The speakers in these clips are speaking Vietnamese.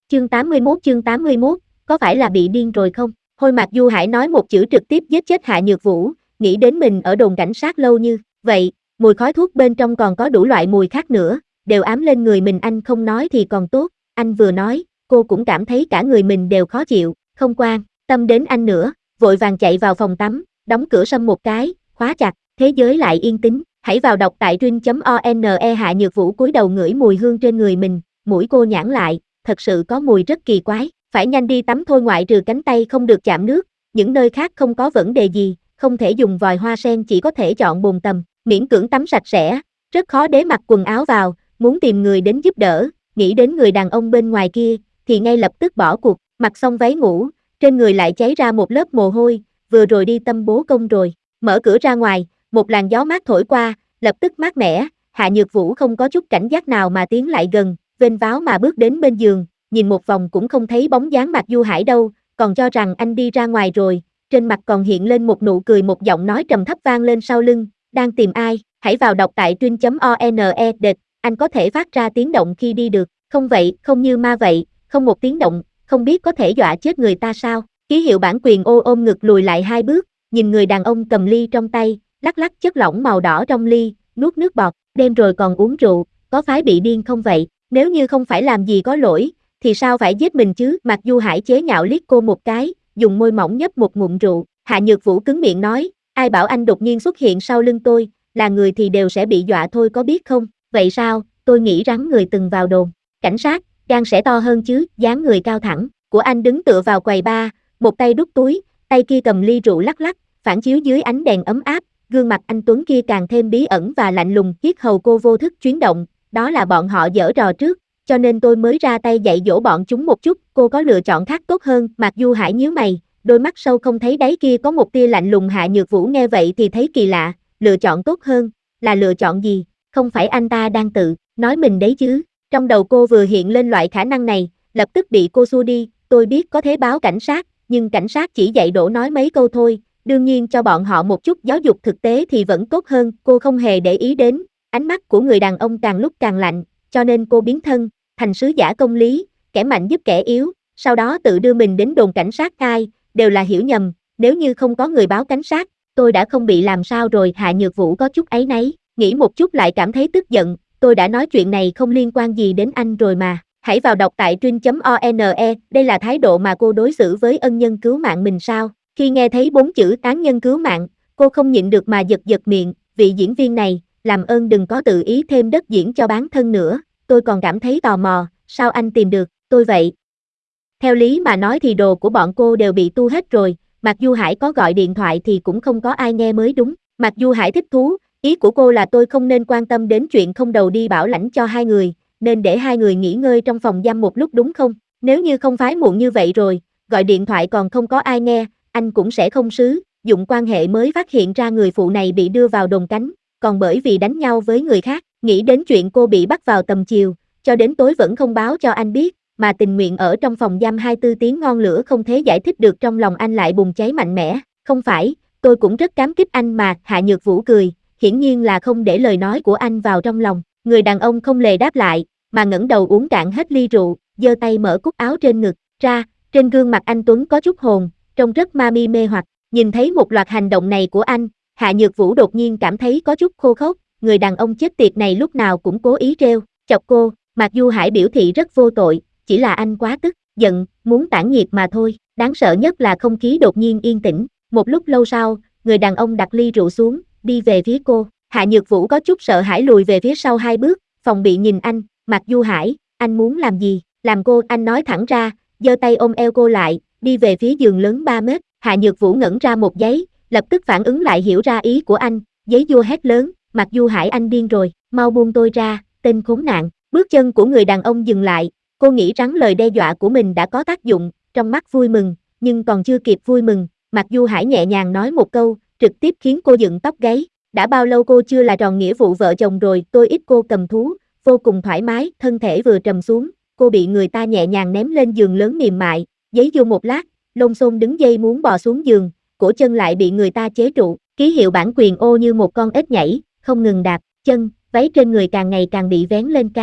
Chương 81, có phải là bị điên rồi không? Hôi Mạc Du Hải nói một chữ trực tiếp giết chết Hạ Nhược Vũ, nghĩ đến mình ở đồn cảnh sát lâu như vậy, mùi khói thuốc bên trong còn có đủ loại mùi khác nữa, đều ám lên người mình. Anh không nói thì còn tốt, anh vừa nói, cô cũng cảm thấy cả người mình đều khó chịu, không quan tâm đến anh nữa, vội vàng chạy vào phòng tắm, đóng cửa sầm một cái, khóa chặt, thế giới lại yên tĩnh. Hãy vào đọc tại truyện.one. Hạ Nhược Vũ cúi đầu ngửi mùi hương trên người mình, mũi cô nhãn lại, thật sự có mùi rất kỳ quái, phải nhanh đi tắm thôi, ngoại trừ cánh tay không được chạm nước, những nơi khác không có vấn đề gì, không thể dùng vòi hoa sen, chỉ có thể chọn bồn tắm, miễn cưỡng tắm sạch sẽ, rất khó để mặc quần áo vào, muốn tìm người đến giúp đỡ, nghĩ đến người đàn ông bên ngoài kia, thì ngay lập tức bỏ cuộc, mặc xong váy ngủ, trên người lại cháy ra một lớp mồ hôi, vừa rồi đi tâm bố công rồi, mở cửa ra ngoài, một làn gió mát thổi qua, lập tức mát mẻ, Hạ Nhược Vũ không có chút cảnh giác nào mà tiến lại gần, vênh váo mà bước đến bên giường, nhìn một vòng cũng không thấy bóng dáng Mạc Du Hải đâu, còn cho rằng anh đi ra ngoài rồi, trên mặt còn hiện lên một nụ cười, một giọng nói trầm thấp vang lên sau lưng, đang tìm ai, hãy vào đọc tại truyện.one. Đệt, anh có thể phát ra tiếng động khi đi được, không vậy, không như ma vậy, không một tiếng động, không biết có thể dọa chết người ta sao, ký hiệu bản quyền ô ôm ngực lùi lại 2 bước, nhìn người đàn ông cầm ly trong tay, lắc lắc chất lỏng màu đỏ trong ly, nuốt nước bọt, đêm rồi còn uống rượu, có phải bị điên không vậy, nếu như không phải làm gì có lỗi, thì sao phải giết mình chứ? Mạc Du Hải chế nhạo liếc cô một cái, dùng môi mỏng nhấp một ngụm rượu, Hạ Nhược Vũ cứng miệng nói, ai bảo anh đột nhiên xuất hiện sau lưng tôi, là người thì đều sẽ bị dọa thôi có biết không, vậy sao, tôi nghĩ rắn người từng vào đồn, cảnh sát, gan sẽ to hơn chứ, dáng người cao thẳng, của anh đứng tựa vào quầy bar, một tay đút túi, tay kia cầm ly rượu lắc lắc, phản chiếu dưới ánh đèn ấm áp, gương mặt anh tuấn kia càng thêm bí ẩn và lạnh lùng, yết hầu cô vô thức chuyển động, đó là bọn họ giở trò trước, cho nên tôi mới ra tay dạy dỗ bọn chúng một chút, cô có lựa chọn khác tốt hơn. Mạc Du Hải nhíu mày, đôi mắt sâu không thấy đáy kia có một tia lạnh lùng. Hạ Nhược Vũ nghe vậy thì thấy kỳ lạ, lựa chọn tốt hơn, là lựa chọn gì, không phải anh ta đang tự nói mình đấy chứ, trong đầu cô vừa hiện lên loại khả năng này, lập tức bị cô xua đi, tôi biết có thể báo cảnh sát, nhưng cảnh sát chỉ dạy dỗ nói mấy câu thôi, đương nhiên cho bọn họ một chút giáo dục thực tế thì vẫn tốt hơn, cô không hề để ý đến, ánh mắt của người đàn ông càng lúc càng lạnh, cho nên cô biến thân thành sứ giả công lý, kẻ mạnh giúp kẻ yếu, sau đó tự đưa mình đến đồn cảnh sát. Ai, đều là hiểu nhầm, nếu như không có người báo cảnh sát, tôi đã không bị làm sao rồi. Hạ Nhược Vũ có chút áy náy, nghĩ một chút lại cảm thấy tức giận, tôi đã nói chuyện này không liên quan gì đến anh rồi mà, hãy vào đọc tại truyện.one. Đây là thái độ mà cô đối xử với ân nhân cứu mạng mình sao? Khi nghe thấy 4 chữ án nhân cứu mạng, cô không nhịn được mà giật giật miệng, vị diễn viên này, làm ơn đừng có tự ý thêm đất diễn cho bản thân nữa, tôi còn cảm thấy tò mò, sao anh tìm được tôi vậy? Theo lý mà nói thì đồ của bọn cô đều bị tu hết rồi, Mạc Du Hải có gọi điện thoại thì cũng không có ai nghe mới đúng. Mạc Du Hải thích thú, ý của cô là tôi không nên quan tâm đến chuyện không đầu đi bảo lãnh cho 2 người, nên để 2 người nghỉ ngơi trong phòng giam một lúc đúng không? Nếu như không phái muộn như vậy rồi, gọi điện thoại còn không có ai nghe, anh cũng sẽ không sứ, dụng quan hệ mới phát hiện ra người phụ này bị đưa vào đồn cánh, còn bởi vì đánh nhau với người khác, nghĩ đến chuyện cô bị bắt vào tầm chiều, cho đến tối vẫn không báo cho anh biết, mà tình nguyện ở trong phòng giam 24 tiếng ngon lửa không thể giải thích được, trong lòng anh lại bùng cháy mạnh mẽ, không phải, tôi cũng rất cảm kích anh mà. Hạ Nhược Vũ cười, hiển nhiên là không để lời nói của anh vào trong lòng, người đàn ông không lề đáp lại, mà ngẩng đầu uống cạn hết ly rượu, giơ tay mở cúc áo trên ngực ra, trên gương mặt anh tuấn có chút hồn, trông rất ma mi mê hoặc, nhìn thấy một loạt hành động này của anh, Hạ Nhược Vũ đột nhiên cảm thấy có chút khô khốc, người đàn ông chết tiệt này lúc nào cũng cố ý trêu chọc cô. Mạc Du Hải biểu thị rất vô tội, chỉ là anh quá tức giận, muốn tản nhiệt mà thôi, đáng sợ nhất là không khí đột nhiên yên tĩnh, một lúc lâu sau, người đàn ông đặt ly rượu xuống, đi về phía cô, Hạ Nhược Vũ có chút sợ hãi lùi về phía sau 2 bước, phòng bị nhìn anh, Mạc Du Hải, anh muốn làm gì, làm cô, anh nói thẳng ra, giơ tay ôm eo cô lại, đi về phía giường lớn 3 mét, Hạ Nhược Vũ ngẩn ra một giây, lập tức phản ứng lại hiểu ra ý của anh, giấy vua hét lớn, Mạc Du Hải anh điên rồi, mau buông tôi ra, tên khốn nạn, bước chân của người đàn ông dừng lại, cô nghĩ rằng lời đe dọa của mình đã có tác dụng, trong mắt vui mừng, nhưng còn chưa kịp vui mừng, Mạc Du Hải nhẹ nhàng nói một câu, trực tiếp khiến cô dựng tóc gáy, đã bao lâu cô chưa là tròn nghĩa vụ vợ chồng rồi, tôi ít cô cầm thú, vô cùng thoải mái, thân thể vừa trầm xuống, cô bị người ta nhẹ nhàng ném lên giường lớn mềm mại, giấy vô một lát, lông xôn đứng dây muốn bò xuống giường, cổ chân lại bị người ta chế trụ, ký hiệu bản quyền ô như một con ếch nhảy, không ngừng đạp chân, váy trên người càng ngày càng bị vén lên cao,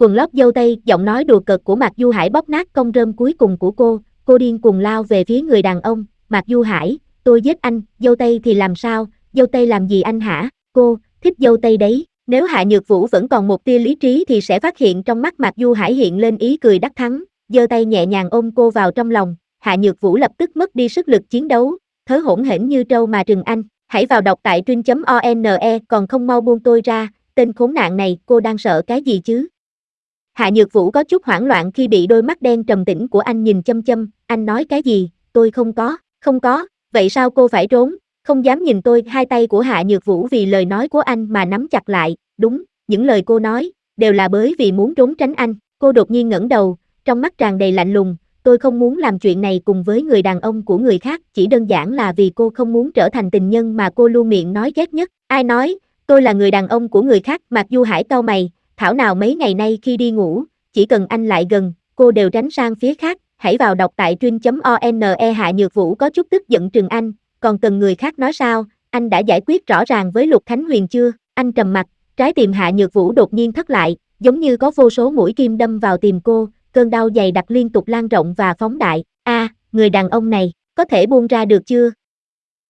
Quần lót dâu tây, giọng nói đùa cợt của Mạc Du Hải bóp nát cong rơm cuối cùng của cô điên cuồng lao về phía người đàn ông. Mạc Du Hải, tôi giết anh, dâu tây thì làm sao, dâu tây làm gì anh hả? Cô, thích dâu tây đấy. Nếu Hạ Nhược Vũ vẫn còn một tia lý trí thì sẽ phát hiện trong mắt Mạc Du Hải hiện lên ý cười đắc thắng, giơ tay nhẹ nhàng ôm cô vào trong lòng. Hạ Nhược Vũ lập tức mất đi sức lực chiến đấu, thở hổn hển như trâu mà rừng anh. Hãy vào đọc tại truyện.one, còn không mau buông tôi ra, tên khốn nạn này, cô đang sợ cái gì chứ? Hạ Nhược Vũ có chút hoảng loạn khi bị đôi mắt đen trầm tĩnh của anh nhìn chăm chăm. Anh nói cái gì? Tôi không có, vậy sao cô phải trốn? Không dám nhìn tôi. Hai tay của Hạ Nhược Vũ vì lời nói của anh mà nắm chặt lại. Đúng, những lời cô nói đều là bởi vì muốn trốn tránh anh. Cô đột nhiên ngẩng đầu, trong mắt tràn đầy lạnh lùng. Tôi không muốn làm chuyện này cùng với người đàn ông của người khác, chỉ đơn giản là vì cô không muốn trở thành tình nhân mà cô luôn miệng nói ghét nhất. Ai nói tôi là người đàn ông của người khác? Mạc Du Hải cau mày, thảo nào mấy ngày nay khi đi ngủ, chỉ cần anh lại gần, cô đều tránh sang phía khác. Hãy vào đọc tại truyện.one. Hạ Nhược Vũ có chút tức giận trừng anh, còn cần người khác nói sao, anh đã giải quyết rõ ràng với Lục Khánh Huyền chưa? Anh trầm mặt, trái tim Hạ Nhược Vũ đột nhiên thất lại, giống như có vô số mũi kim đâm vào tim cô, cơn đau dày đặc liên tục lan rộng và phóng đại. Người đàn ông này, có thể buông ra được chưa?